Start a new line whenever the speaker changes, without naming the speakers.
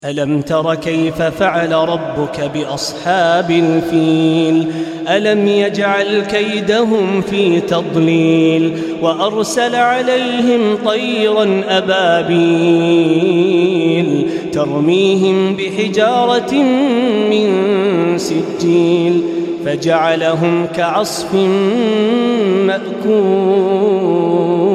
ألم تر كيف فعل ربك بأصحاب الفيل ألم يجعل كيدهم في تضليل وأرسل عليهم طيرا أبابيل ترميهم بحجارة من سجيل فجعلهم كعصف مأكول.